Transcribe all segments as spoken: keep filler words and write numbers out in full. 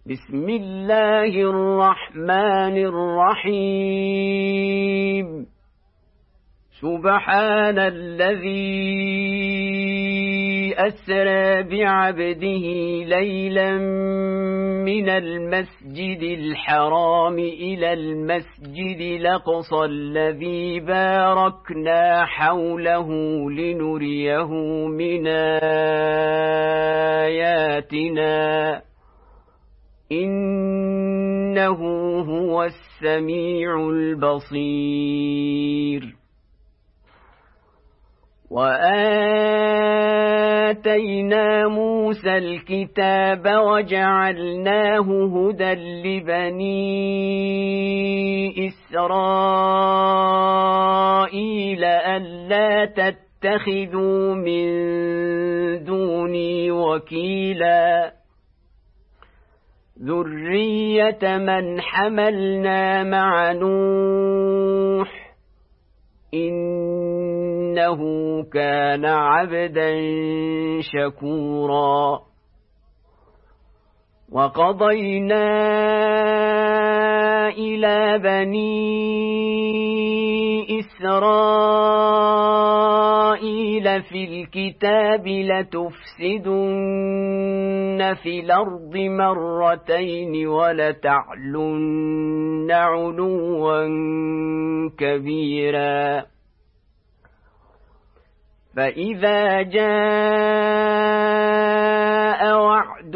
بسم الله الرحمن الرحيم سبحان الذي أسرى بعبده ليلا من المسجد الحرام إلى المسجد الأقصى الذي باركنا حوله لنريه من آياتنا إنه هو السميع البصير وآتينا موسى الكتاب وجعلناه هدى لبني إسرائيل ألا تتخذوا من دوني وكيلا ذرية من حملنا مع نوح إنه كان عبدا شكورا وقضينا إلى بني إسرائيل في الكتاب لتفسدن في الأرض مرتين ولتعلن علوا كبيرا فإذا جاء وعد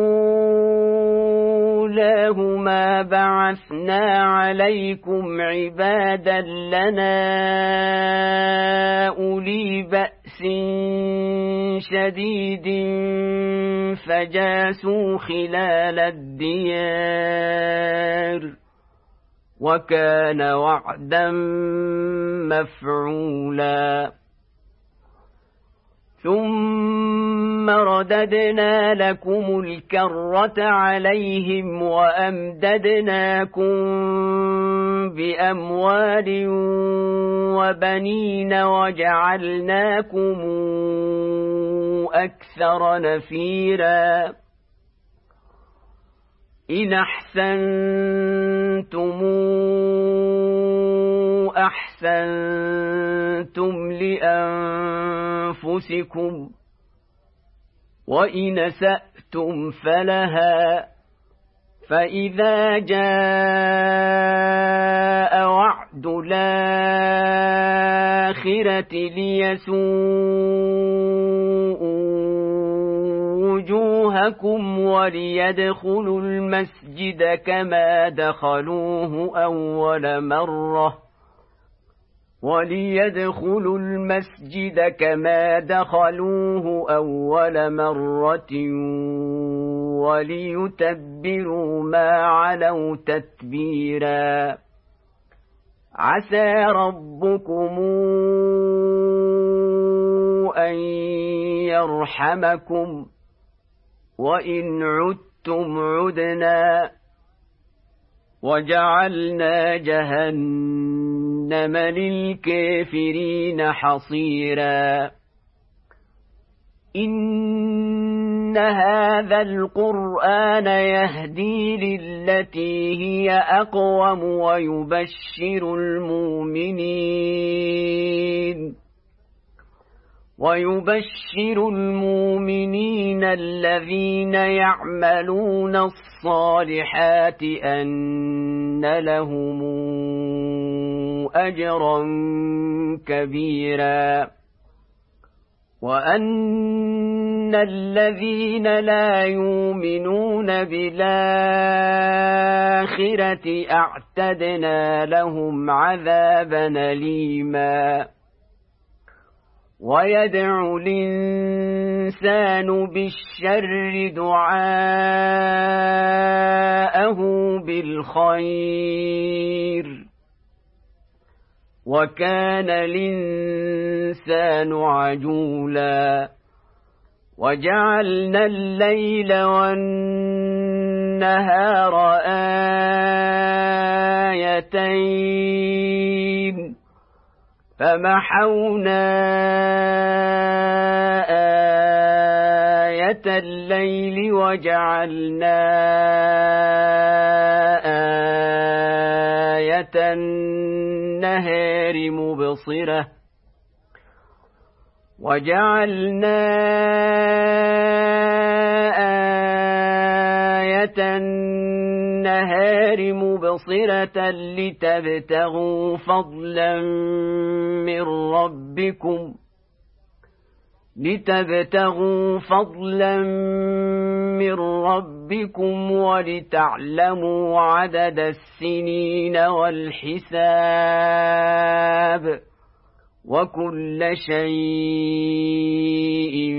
أولاهما بعثنا عليكم عبادا لنا أولي بأس شديد فجاسوا خلال الديار وكان وعدا مفعولا ثم رددنا لكم الكرة عليهم وأمددناكم بأموال وبنين وجعلناكم أكثر نفيرا إن أحسنتم أحسنتم لأنفسكم وإن أسأتم فلها فإذا جاء وعد الآخرة ليسوءوا وجوهكم وليدخلوا المسجد كما دخلوه أول مرة وليدخلوا المسجد كما دخلوه أول مرة وليتبروا ما علوا تتبيرا عسى ربكم أن يرحمكم وإن عدتم عدنا وجعلنا جهنم للكافرين حصيرا إن هذا القرآن يهدي للتي هي أقوم ويبشر المؤمنين ويبشر المؤمنين الذين يعملون الصالحات أن لهم أجرا كبيرا وأن الذين لا يؤمنون بالآخرة أعتدنا لهم عذابا أليما ويدعو الإنسان بالشر دعاءه بالخير وكان الإنسان عجولا وجعلنا الليل والنهار آيتين فمحونا آية الليل وجعلنا النهار مبصرة وجعلنا آية النهار مبصرة لتبتغوا فضلا من ربكم لتبتغوا فضلا من ربكم ولتعلموا عدد السنين والحساب وكل شيء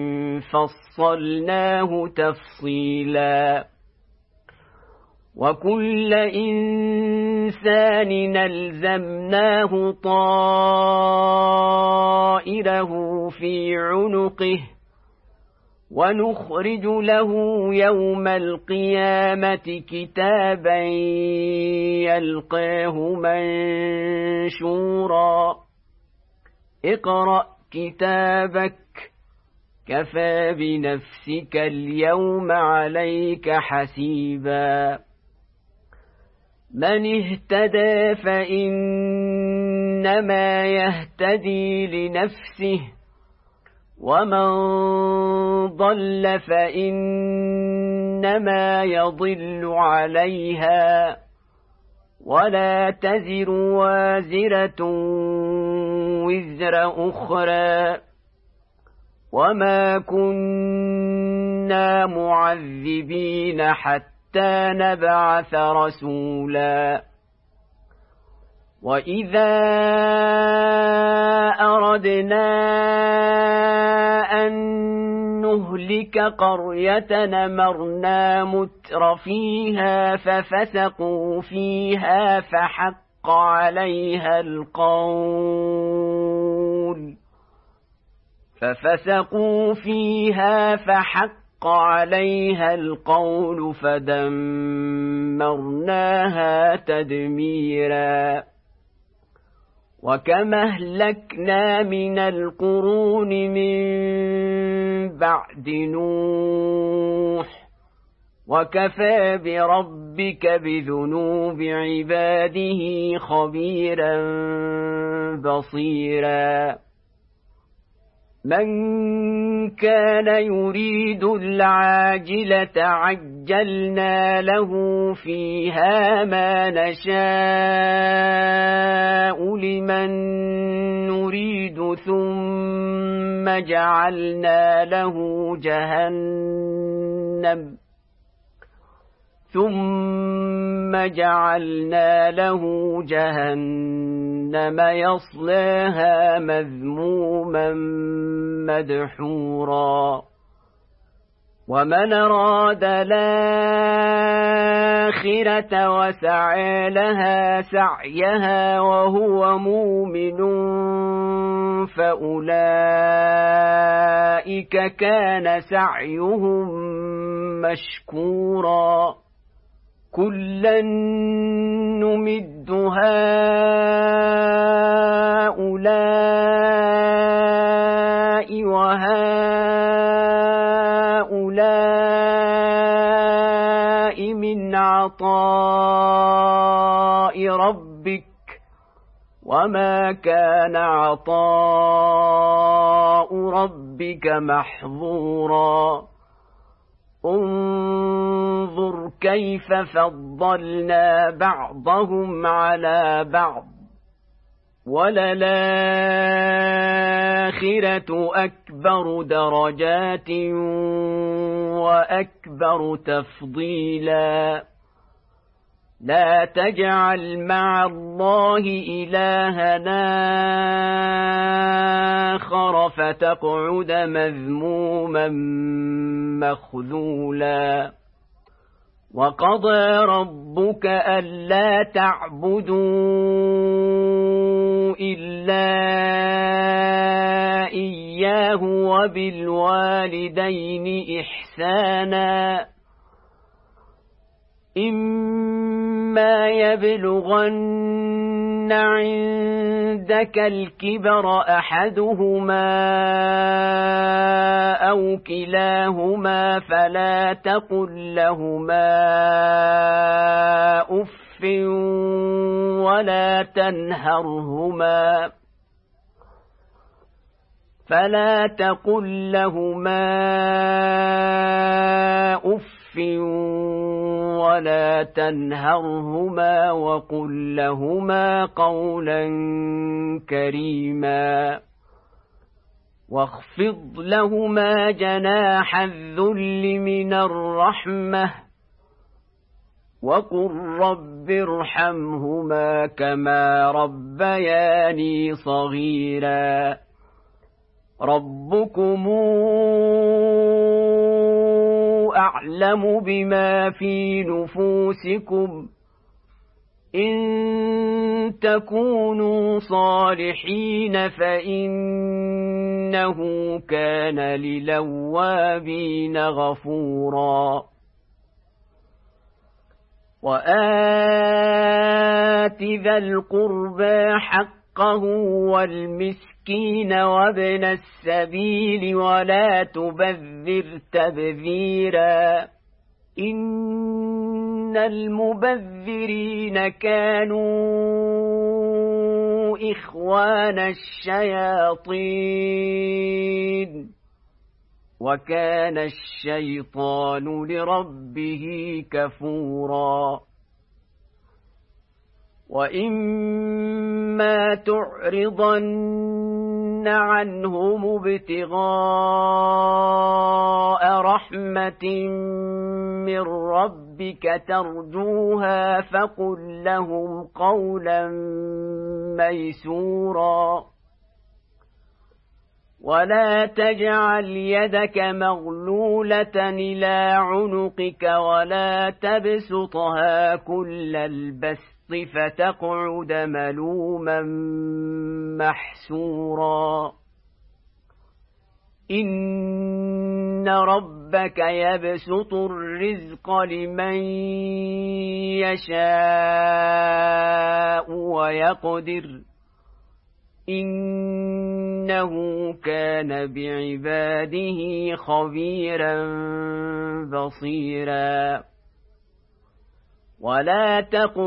فصلناه تفصيلا وكل إنسان ألزمناه طائره في عنقه ونخرج له يوم القيامة كتابا يلقاه منشورا اقرأ كتابك كفى بنفسك اليوم عليك حسيبا من اهتدى فإنما يهتدي لنفسه ومن ضل فإنما يضل عليها ولا تزر وازرة وزر أخرى وما كنا معذبين حتى نبعث رسولا وإذا أردنا أن نهلك قرية أمرنا متر فيها ففسقوا فيها فحق عليها القول ففسقوا فيها فحق عليها القول فدمرناها تدميرا وكم أهلكنا من القرون من بعد نوح وكفى بربك بذنوب عباده خبيرا بصيرا من كان يريد العاجلة عجلنا له فيها ما نشاء لمن نريد ثم جعلنا له جهنم ثم جعلنا له جهنم يصلاها مذموما مدحورا ومن أراد الآخرة وسعى لها سعيها وهو مؤمن فأولئك كان سعيهم مشكورا كلا نمد هؤلاء وهؤلاء من عطاء ربك وما كان عطاء ربك محظورا انظر كيف فضلنا بعضهم على بعض وللآخرة أكبر درجات وأكبر تفضيلا لا تجعل مع الله إلهنا آخر فتقعد مذموما مخذولا وقضى ربك ألا تعبدوا إلا إياه وبالوالدين إحسانا إما يبلغن عندك الكبر أحدهما أو كلاهما فلا تقل لهما أف ولا تنهرهما فلا تقل لهما أف ولا تنهرهما وقل لهما قولا كريما واخفض لهما جناح الذل من الرحمة وقل رب ارحمهما كما ربياني صغيرا ربكم أعلم بما في نفوسكم إن تكونوا صالحين فإنه كان للأوابين غفورا وآت ذا القربى حقه والمسكين وابن السبيل ولا تبذر تبذيرا إن المبذرين كانوا إخوان الشياطين وكان الشيطان لربه كفورا وإما تعرضن عنهم ابتغاء رحمة من ربك ترجوها فقل لهم قولا ميسورا ولا تجعل يدك مغلولة إلى عنقك ولا تبسطها كل البسط فتقعد ملوما محسورا إن ربك يبسط الرزق لمن يشاء ويقدر إنه كان بعباده خبيرا بصيرا ولا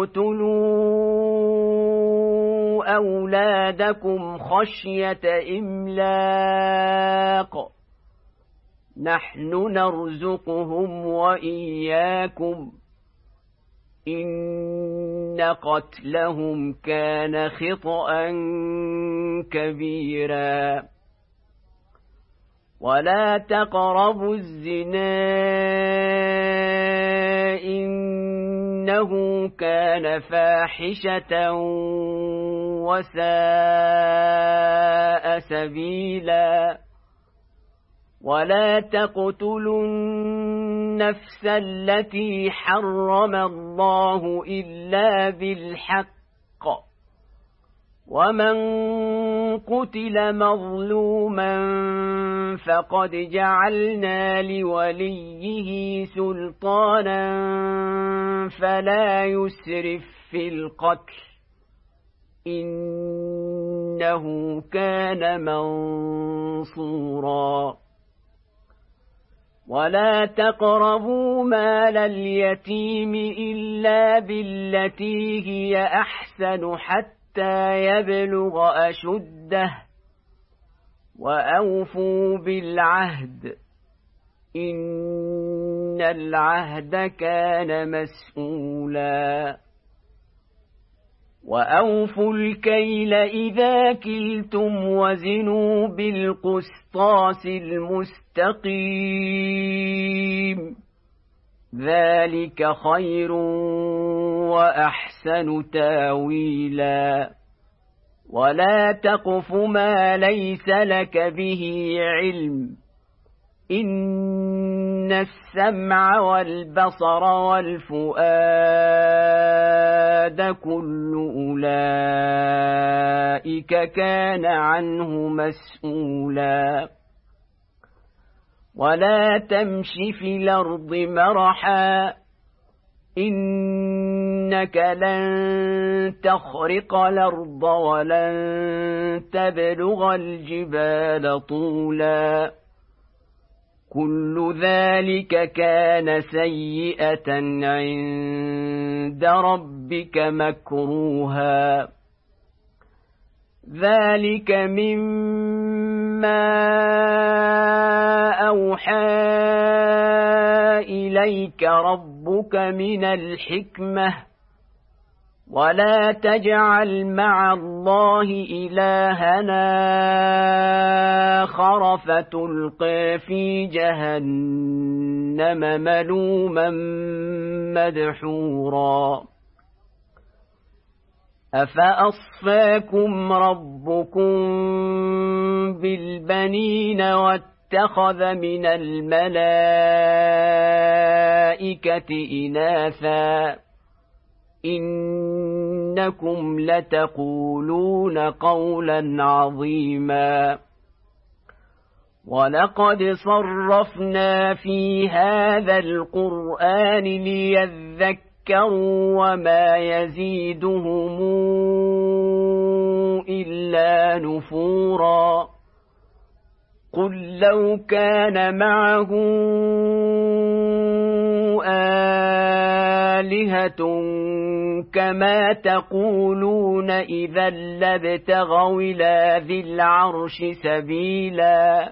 تقتلوا أولادكم خشية إملاق نحن نرزقهم وإياكم إن قتلهم كان خطأ كبيرا ولا تقربوا الزنا إنه كان فاحشة وساء سبيلا ولا تقتلوا النفس التي حرم الله إلا بالحق ومن قتل مظلوما فقد جعلنا لوليه سلطانا فلا يسرف في القتل إنه كان منصورا ولا تقربوا مال اليتيم إلا بالتي هي أحسن حتى يبلغ أشده وأوفوا بالعهد إن العهد كان مسؤولا وأوفوا الكيل إذا كلتم وزنوا بالقسطاس المستقيم ذلك خير وأحسن تاويلا ولا تقف ما ليس لك به علم إن السمع والبصر والفؤاد كل أولئك كان عنه مسؤولا ولا تمش في الأرض مرحا إنك لن تخرق الأرض ولن تبلغ الجبال طولا كل ذلك كان سيئة عند ربك مكروها ذلك مما أوحى إليك ربك من الحكمة ولا تجعل مع الله إلهنا آخر فتلقى في جهنم ملوما مدحورا أفأصفاكم ربكم بالبنين واتخذ من الملائكة إناثا إنكم لتقولون قولا عظيما ولقد صرفنا في هذا القرآن ليذكروا وما يزيدهم إلا نفورا قل لو كان معه آلهة كما تقولون إذا لابتغوا إلى ذي العرش سبيلا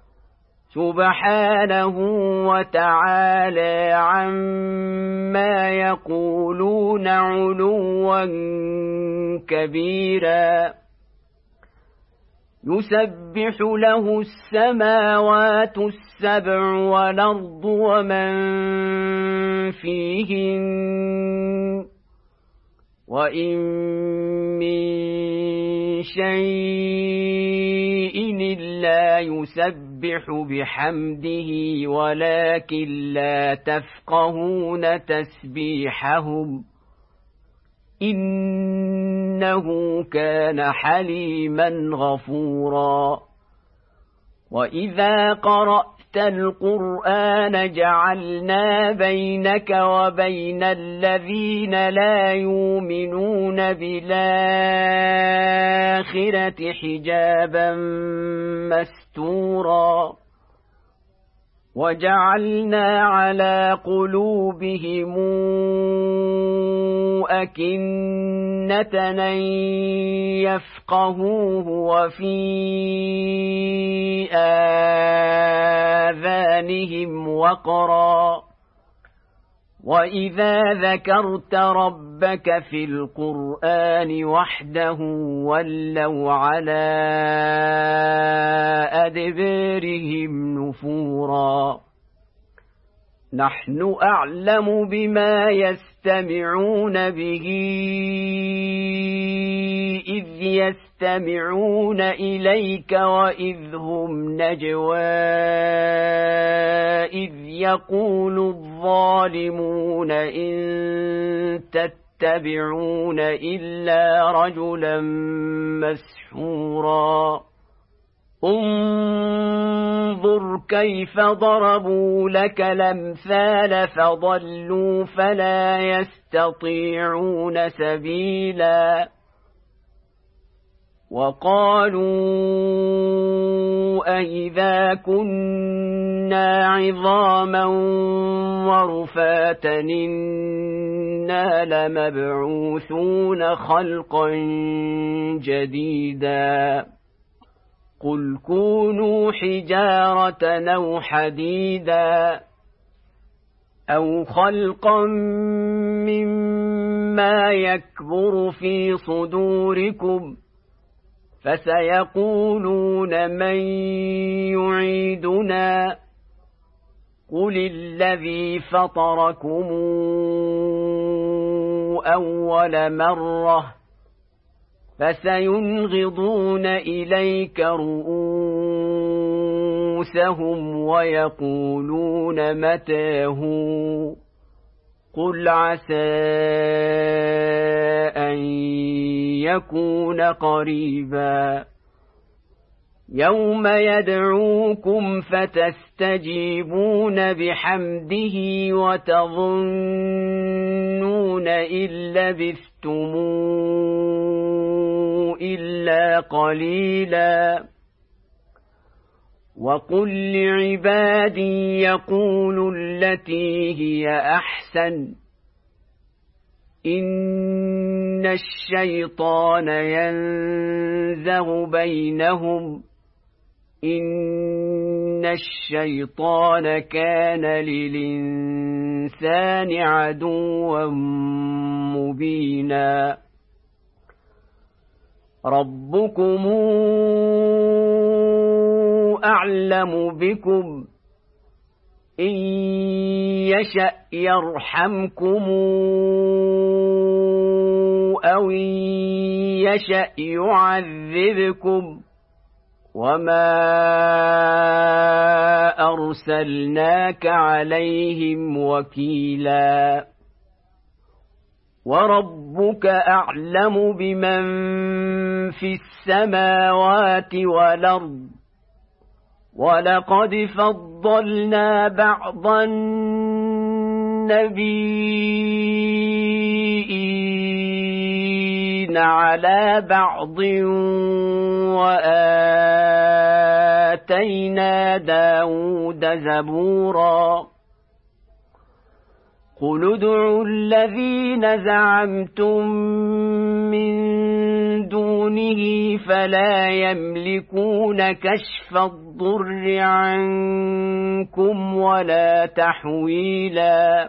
سبحانه وتعالى عما يقولون علوا كبيرا يسبح له السماوات السبع والأرض ومن فيهن وإن من شيء إلا يسبح بحمده ولكن لا تفقهون تسبيحهم إنه كان حليما غفورا وإذا قرأت القرآن جعلنا بينك وبين الذين لا يؤمنون بالآخرة حجابا مستورا وجعلنا على قلوبهم أكنة أن يفقهوه وفي آذانهم وقرا وإذا ذكرت ربك في القرآن وحده ولوا على أدبارهم نفورا نحن أعلم بما يستمعون به إذ يستمعون إليك وإذ هم نجوى إذ يقول الظالمون إن تتبعون إلا رجلا مسحورا انظر كيف ضربوا لك الأمثال فضلوا فلا يستطيعون سبيلا وقالوا أئذا كنا عظاما ورفاتا إنا لمبعوثون خلقا جديدا قل كونوا حجارة أو حديدا أو خلقا مما يكبر في صدوركم فسيقولون من يعيدنا قل الذي فطركم أول مرة فسينغضون إليك رؤوسهم ويقولون متاه قل عسى أن يكون قريبا يوم يدعوكم فتستجيبون بحمده وتظنون إن لبثتم إلا قليلا وقل لعبادي يقولوا التي هي أحسن إن الشيطان ينزغ بينهم إن الشيطان كان للإنسان عدوا مبينا ربكم أعلم بكم إن يشأ يرحمكم أو إن يشأ يعذبكم وما أرسلناك عليهم وكيلا وربك أعلم بمن في السماوات والأرض ولقد فضلنا بعض النبيين على بعض وآتينا داود زبورا قل ادعوا الذين زعمتم من دونه فلا يملكون كشف الضر عنكم ولا تحويلا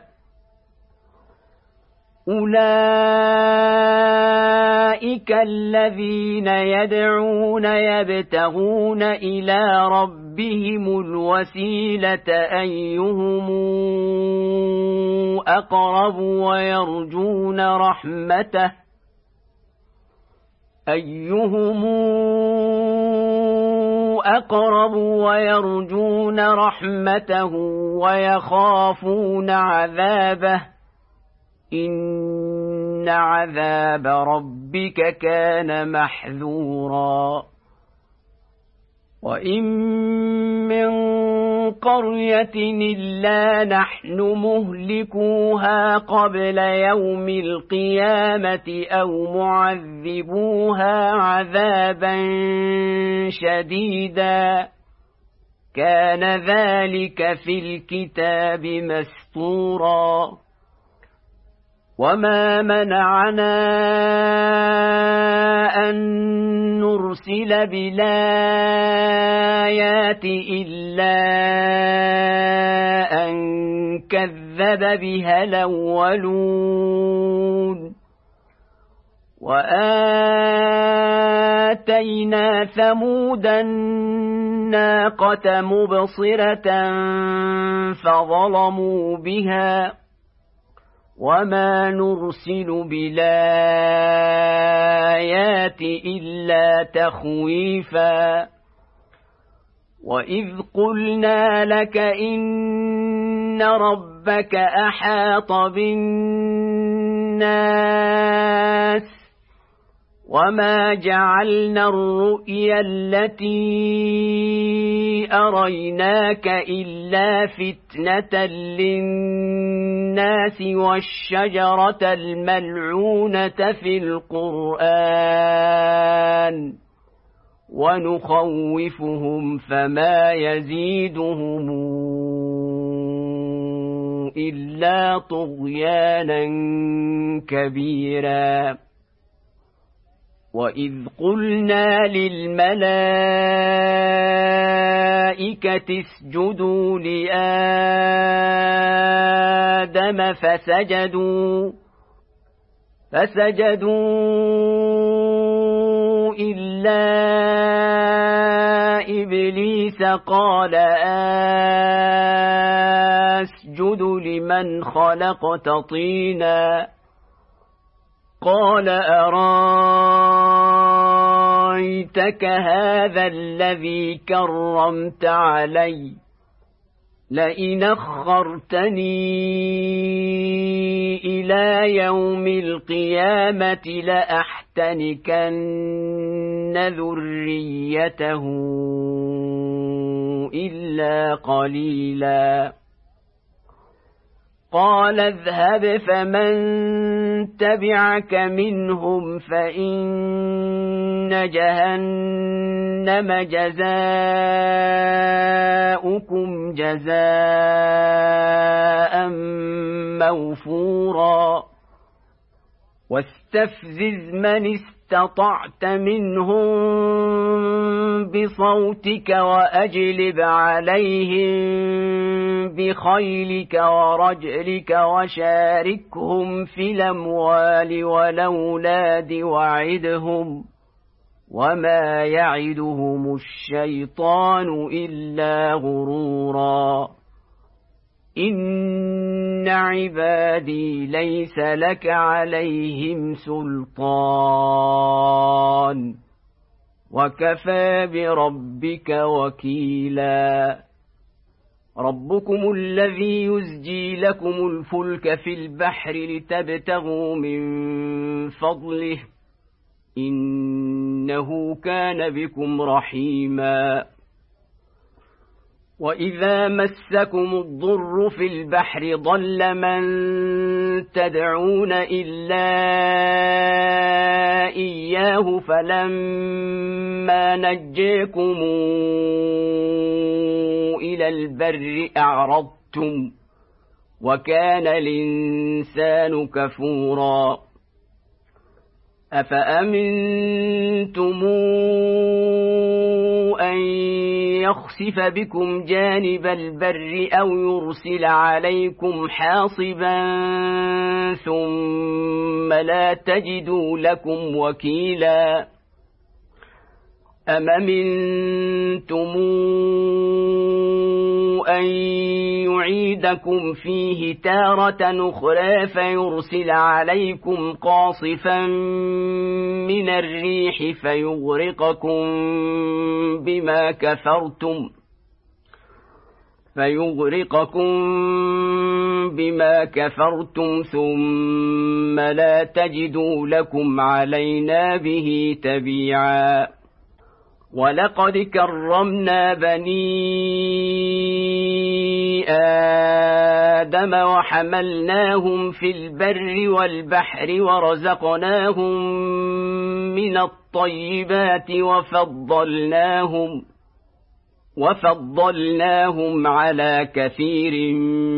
أولئك الذين يدعون يبتغون إلى ربهم الوسيلة أيهم أقرب ويرجون رحمته أيهم أقرب ويرجون رحمته ويخافون عذابه إن عذاب ربك كان محذورا وإن من قرية إلا نحن مهلكوها قبل يوم القيامة أو معذبوها عذابا شديدا كان ذلك في الكتاب مسطورا وما منعنا أن نرسل بالآيات إلا أن كذب بها الأولون وآتينا ثمود الناقة مبصرة فظلموا بها وما نرسل بالآيات إلا تخويفا وإذ قلنا لك إن ربك أحاط بالناس وما جعلنا الرؤيا التي أريناك إلا فتنة للناس والشجرة الملعونة في القرآن ونخوفهم فما يزيدهم إلا طغيانا كبيرا وإذ قلنا للملائكة اسجدوا لآدم فسجدوا فسجدوا إلا إبليس قال أسجد لمن خلقت طينا قال أرايتك هذا الذي كرمت علي لئن أخرتني إلى يوم القيامة لأحتنكن ذريته إلا قليلا قال اذهب فمن تبعك منهم فإن جهنم جزاؤكم جزاء موفورا واستفزز من استطعت منهم بصوتك وأجلب عليهم بخيلك ورجلك وشاركهم في الأموال والأولاد وعدهم وما يعدهم الشيطان إلا غرورا إن عبادي ليس لك عليهم سلطان وكفى بربك وكيلا ربكم الذي يزجي لكم الفلك في البحر لتبتغوا من فضله إنه كان بكم رحيما وإذا مسكم الضر في البحر ضل من تدعون إلا إياه فلما نجيكم إلى البر أعرضتم وكان الإنسان كفورا أفأمنتم أن يخسف بكم جانب البر أو يرسل عليكم حاصبا ثم لا تجدوا لكم وكيلا أم أمنتم أن يعيدكم فيه تارة أخرى فيرسل عليكم قاصفا من الريح فيغرقكم بما كفرتم فيغرقكم بما كفرتم ثم لا تجدوا لكم علينا به تبيعا ولقد كرمنا بني آدم وحملناهم في البر والبحر ورزقناهم من الطيبات وفضلناهم وفضلناهم على كثير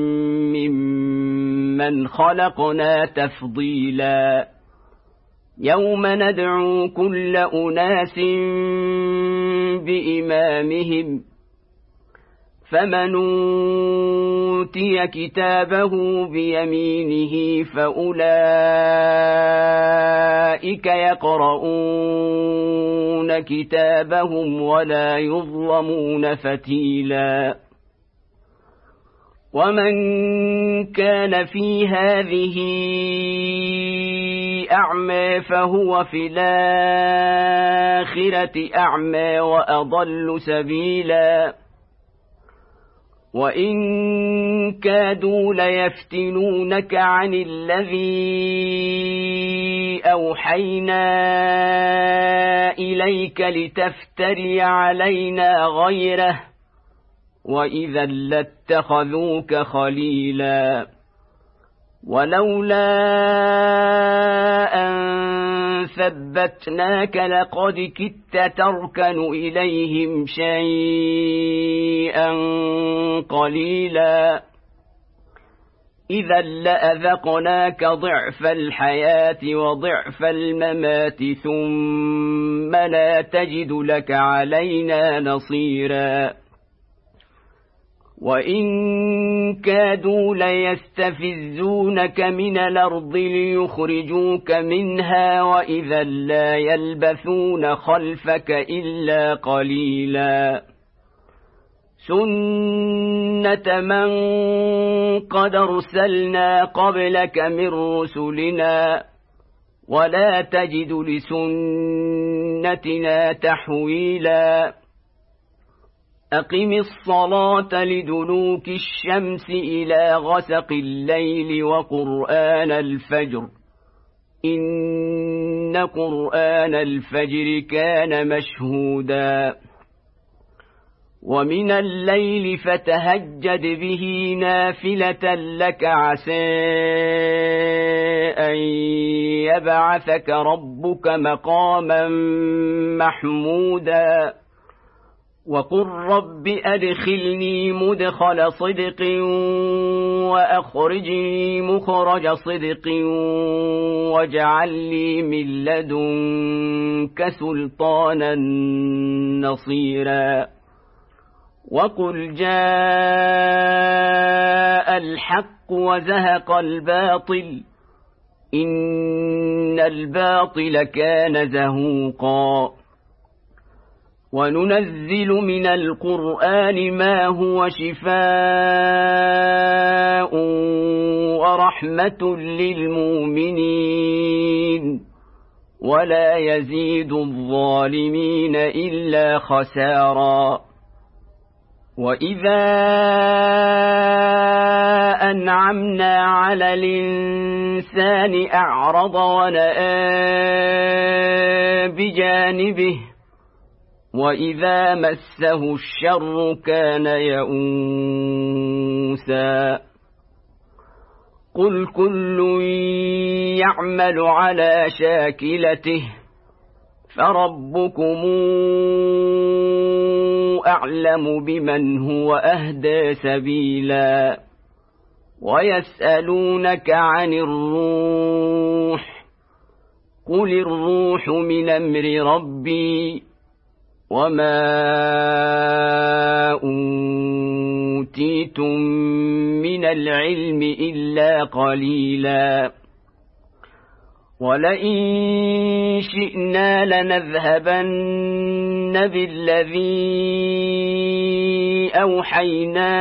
ممن خلقنا تفضيلا يوم ندعو كل أناس بإمامهم فمن أوتي كتابه بيمينه فأولئك يقرؤون كتابهم ولا يظلمون فتيلا ومن كان في هذه أعمى فهو في الآخرة أعمى وأضل سبيلا وإن كادوا ليفتنونك عن الذي أوحينا إليك لتفتري علينا غيره وإذا لاتخذوك خليلا ولولا أن ثبتناك لقد كدت تركن إليهم شيئا قليلا إذا لأذقناك ضعف الحياة وضعف الممات ثم لا تجد لك علينا نصيرا وإن كادوا ليستفزونك من الأرض ليخرجوك منها وإذا لا يلبثون خلفك إلا قليلا سنة من قد أرسلنا قبلك من رسلنا ولا تجد لسنتنا تحويلا أقم الصلاة لدلوك الشمس إلى غسق الليل وقرآن الفجر إن قرآن الفجر كان مشهودا ومن الليل فتهجد به نافلة لك عسى أن يبعثك ربك مقاما محمودا وقل رب أدخلني مدخل صدق وأخرجني مخرج صدق واجعل لي من لدنك سلطانا نصيرا وقل جاء الحق وزهق الباطل إن الباطل كان زهوقا وننزل من القرآن ما هو شفاء ورحمة للمؤمنين ولا يزيد الظالمين إلا خسارا وإذا أنعمنا على الإنسان أعرض ونأى بجانبه وإذا مسه الشر كان يئوسا قل كل يعمل على شاكلته فربكم أعلم بمن هو أهدى سبيلا ويسألونك عن الروح قل الروح من أمر ربي وما أوتيتم من العلم إلا قليلا ولئن شئنا لنذهبن بالذي أوحينا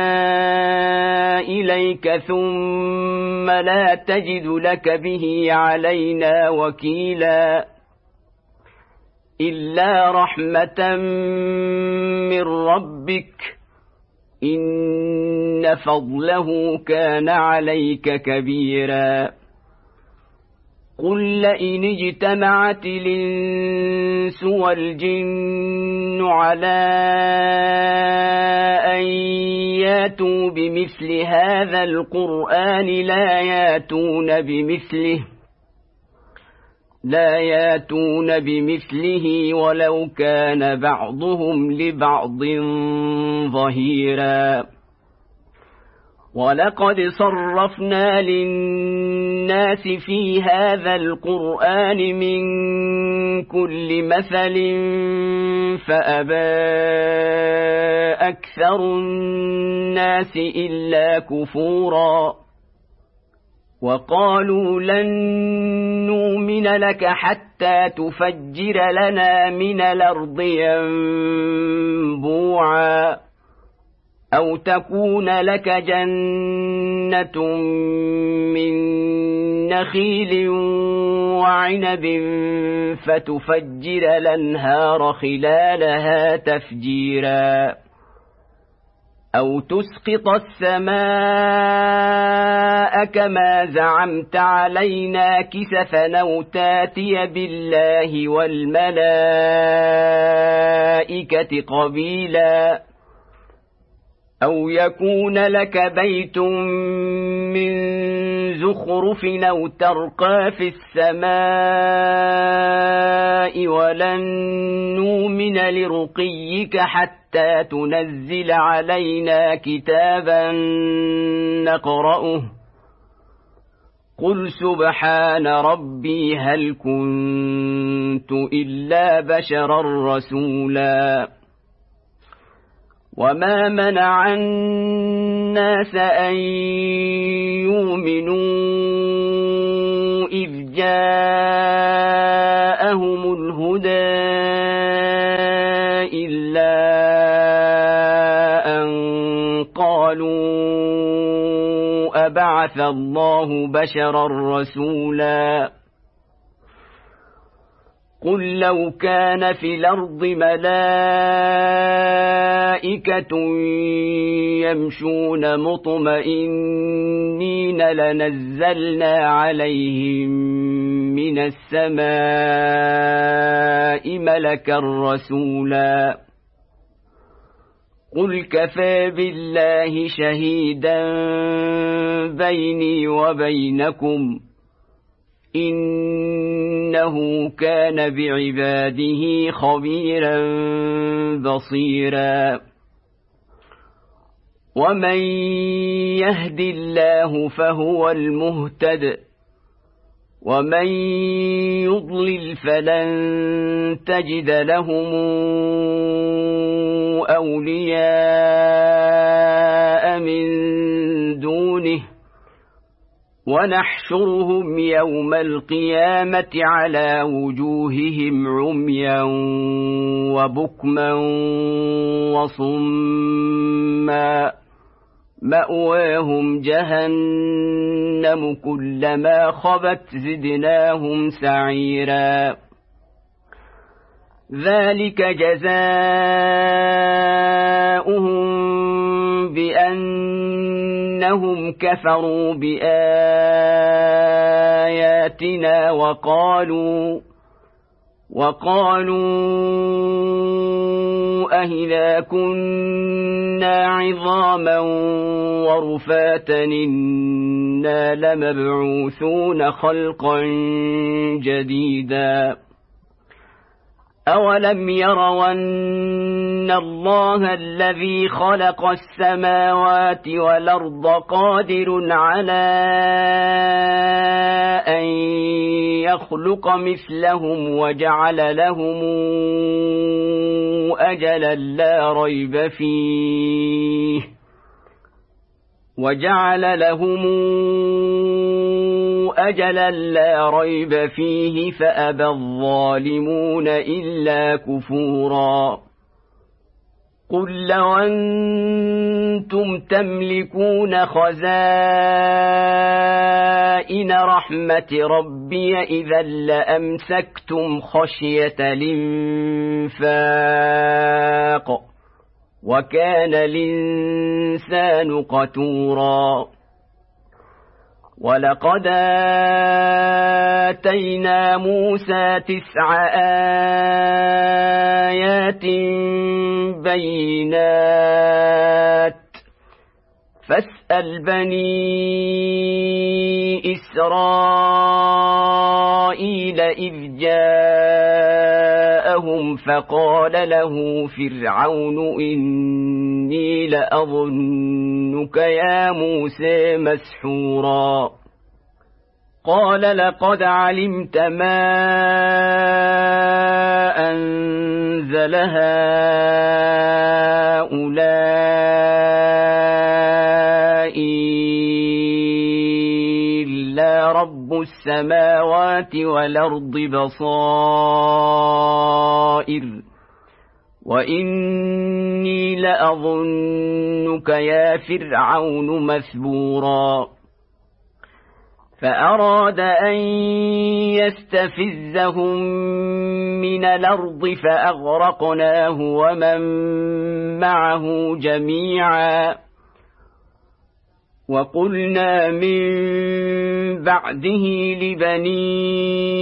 إليك ثم لا تجد لك به علينا وكيلا إلا رحمة من ربك إن فضله كان عليك كبيرا قل لئن اجتمعت الإنس والجن على أن ياتوا بمثل هذا القرآن لا ياتون بمثله لا ياتون بمثله ولو كان بعضهم لبعض ظهيرا ولقد صرفنا للناس في هذا القرآن من كل مثل فأبى أكثر الناس إلا كفورا وقالوا لن نؤمن لك حتى تفجر لنا من الأرض ينبوعا أو تكون لك جنة من نخيل وعنب فتفجر الأنهار خلالها تفجيرا أو تسقط السماء كما زعمت علينا كسفا أو تاتي بالله والملائكة قبيلا أو يكون لك بيت من زخرف أو ترقى في السماء ولن نؤمن لرقيك حتى تنزل علينا كتابا نقرأه قل سبحان ربي هل كنت إلا بشرا رسولا وما منع الناس أن يؤمنوا إذ جاءهم الهدى إلا أن قالوا أبعث الله بشرا رسولا قل لو كان في الأرض ملائكة يمشون مطمئنين لنزلنا عليهم من السماء ملكا رسولا قل كفى بالله شهيدا بيني وبينكم إنه كان بعباده خبيرا بصيرا ومن يهد الله فهو المهتد ومن يضلل فلن تجد لهم أولياء من دونه ونحشرهم يوم القيامة على وجوههم عميا وبكما وصما مأواهم جهنم كلما خبت زدناهم سعيرا ذلك جزاؤهم بأنهم كفروا بآياتنا وقالوا وقالوا أهذا كنا عظاما ورفاتا إنا لمبعوثون خلقا جديدا أولم يروا أن الله الذي خلق السماوات والأرض قادر على أن يخلق مثلهم وجعل لهم أجلا لا ريب فيه وجعل لهم أجلا لا ريب فيه فأبى الظالمون إلا كفورا قل لو أنتم تملكون خزائن رحمة ربي إذا لأمسكتم خشية الإنفاق وكان الإنسان قتورا ولقد آتينا موسى تسع آيات بينات فاسأل بني إسرائيل إذ جاءهم فقال له فرعون إني لأظنك يا موسى مسحورا قال لقد علمت ما أنزل هؤلاء إلا رب السماوات والأرض بصائر وإني لأظنك يا فرعون مثبورا فأراد أن يستفزهم من الأرض فأغرقناه ومن معه جميعا وقلنا من بعده لبني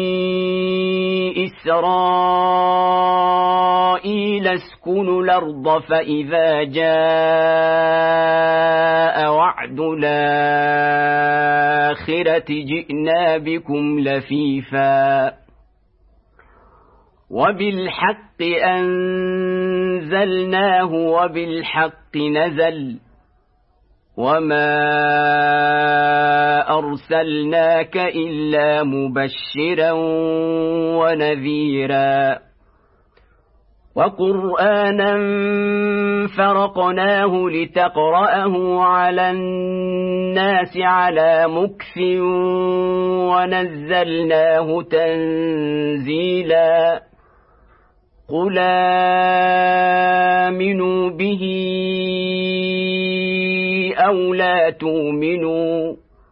إسرائيل اسكنوا الأرض فإذا جاء وعد الآخرة جئنا بكم لفيفا وبالحق أنزلناه وبالحق نزل وما أرسلناك إلا مبشرا ونذيرا وقرآنا فرقناه لتقرأه على الناس على مكث ونزلناه تنزيلا قل آمنوا به أو لا تؤمنوا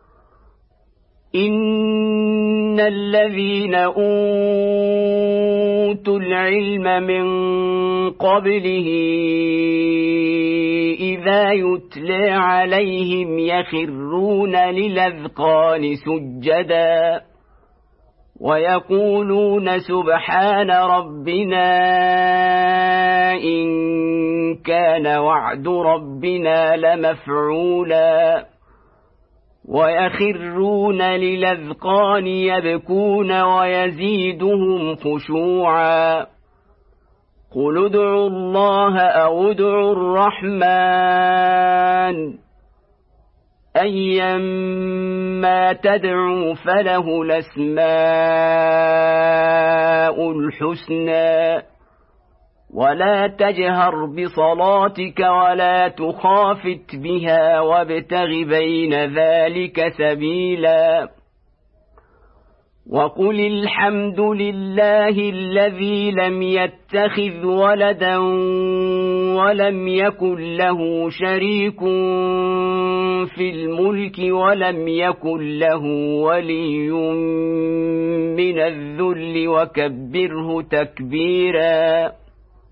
إن الذين أوتوا العلم من قبله إذا يتلى عليهم يخرون للأذقان سجدا ويقولون سبحان ربنا إن كان وعد ربنا لمفعولا ويخرون للأذقان يبكون ويزيدهم خشوعا قل ادعوا الله أو ادعوا الرحمن أيما تدعوا فله الأسماء الحسنى ولا تجهر بصلاتك ولا تخافت بها وابتغ بين ذلك سبيلا وقل الحمد لله الذي لم يتخذ ولدا ولم يكن له شريك في الملك ولم يكن له ولي من الذل وكبره تكبيرا.